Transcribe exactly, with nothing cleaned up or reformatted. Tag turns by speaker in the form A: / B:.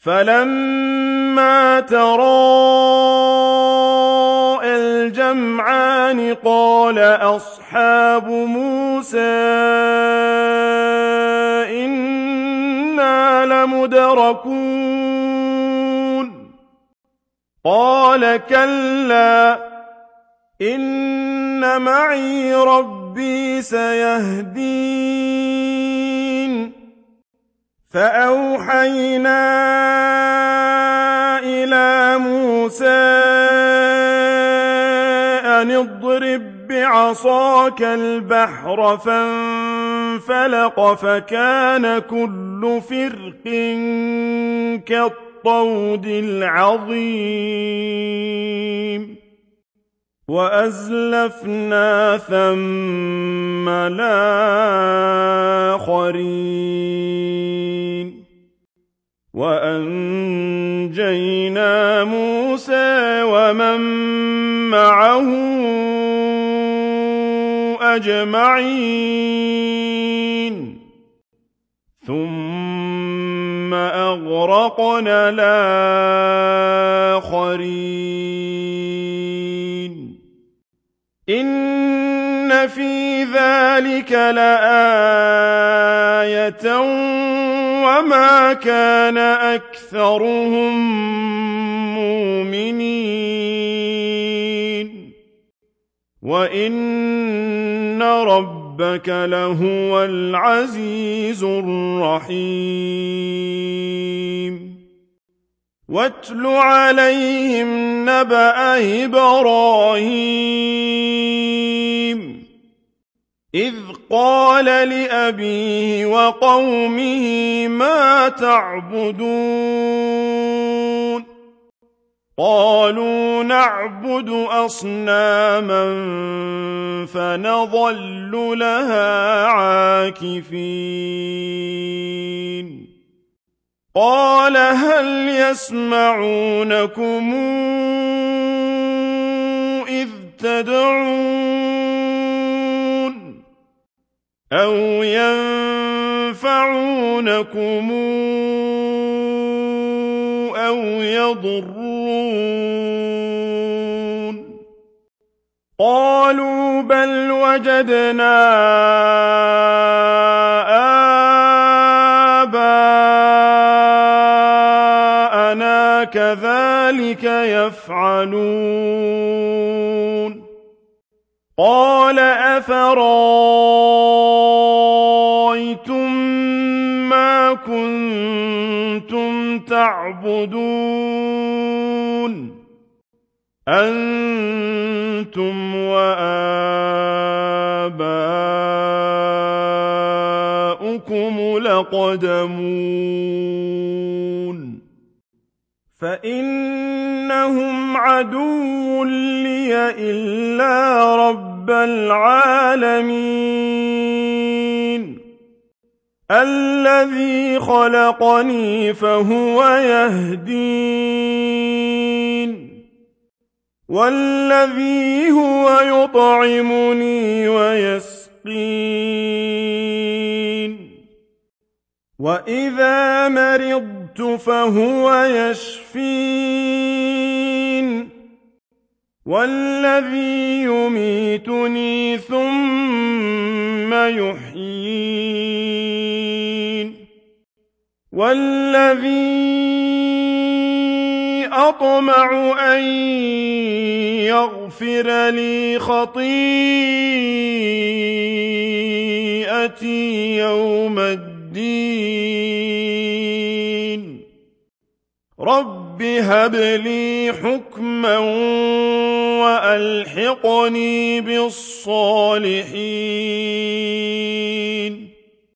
A: فَلَمَّا تَرَاءَى الْجَمْعَانِ قَالَ أَصْحَابُ مُوسَىٰ إِنَّا لَمُدْرَكُونَ قَالَ كَلَّا إِنَّ مَعِيَ رَبِّي سَيَهْدِينِ فَأَوْحَيْنَا إِلَىٰ مُوسَىٰ أَنِ اضْرِب بِّعَصَاكَ الْبَحْرَ فَانفَلَقَ فَكَانَ كُلُّ فِرْقٍ كَالطَّوْدِ الْعَظِيمِ وَأَزْلَفْنَا ثَمَّ الْآخَرِينَ وَأَنجَيْنَا مُوسَىٰ وَمَن مَّعَهُ أَجْمَعِينَ ثُمَّ أَغْرَقْنَا الْآخَرِينَ إِنَّ فِي ذَٰلِكَ لَآيَةً وَمَا كَانَ أَكْثَرُهُم مُّؤْمِنِينَ وَإِنَّ رَبَّكَ لَهُوَ الْعَزِيزُ الرَّحِيمُ وَاتْلُ عَلَيْهِمْ نَبَأَ إِبْرَاهِيمَ إِذْ قَالَ لِأَبِيهِ وَقَوْمِهِ مَا تَعْبُدُونَ قَالُوا نَعْبُدُ أَصْنَامًا فَنَظَلُّ لَهَا عَاكِفِينَ قَالَ هَلْ يَسْمَعُونَكُمْ إِذْ تَدْعُونَ أَوْ يَنفَعُونَكُمْ أَوْ يَضُرُّونَ قَالُوا بَلْ وَجَدْنَا آبَاءَنَا كَذَٰلِكَ يَفْعَلُونَ قَالَ أَفَرَأَيْتُم مَّا كُنتُمْ تَعْبُدُونَ أَنتُمْ وَآبَاؤُكُمُ الْأَقْدَمُونَ فَإِنَّهُمْ عَدُوٌّ لِّيَ إِلَّا رَبَّ الْعَالَمِينَ الَّذِي خَلَقَنِي فَهُوَ يَهْدِينِ وَالَّذِي هُوَ يُطْعِمُنِي وَيَسْقِينِ وَإِذَا مَرِضْتُ فَهُوَ يَشْفِينِ وَالَّذِي يُمِيتُنِي ثُمَّ يُحْيِينِ وَالَّذِي أَطْمَعُ أَن يَغْفِرَ لِي خَطِيئَتِي يَوْمَ الدِّينِ رَبِّ هَبْ لِي حُكْمًا وَأَلْحِقْنِي بِالصَّالِحِينَ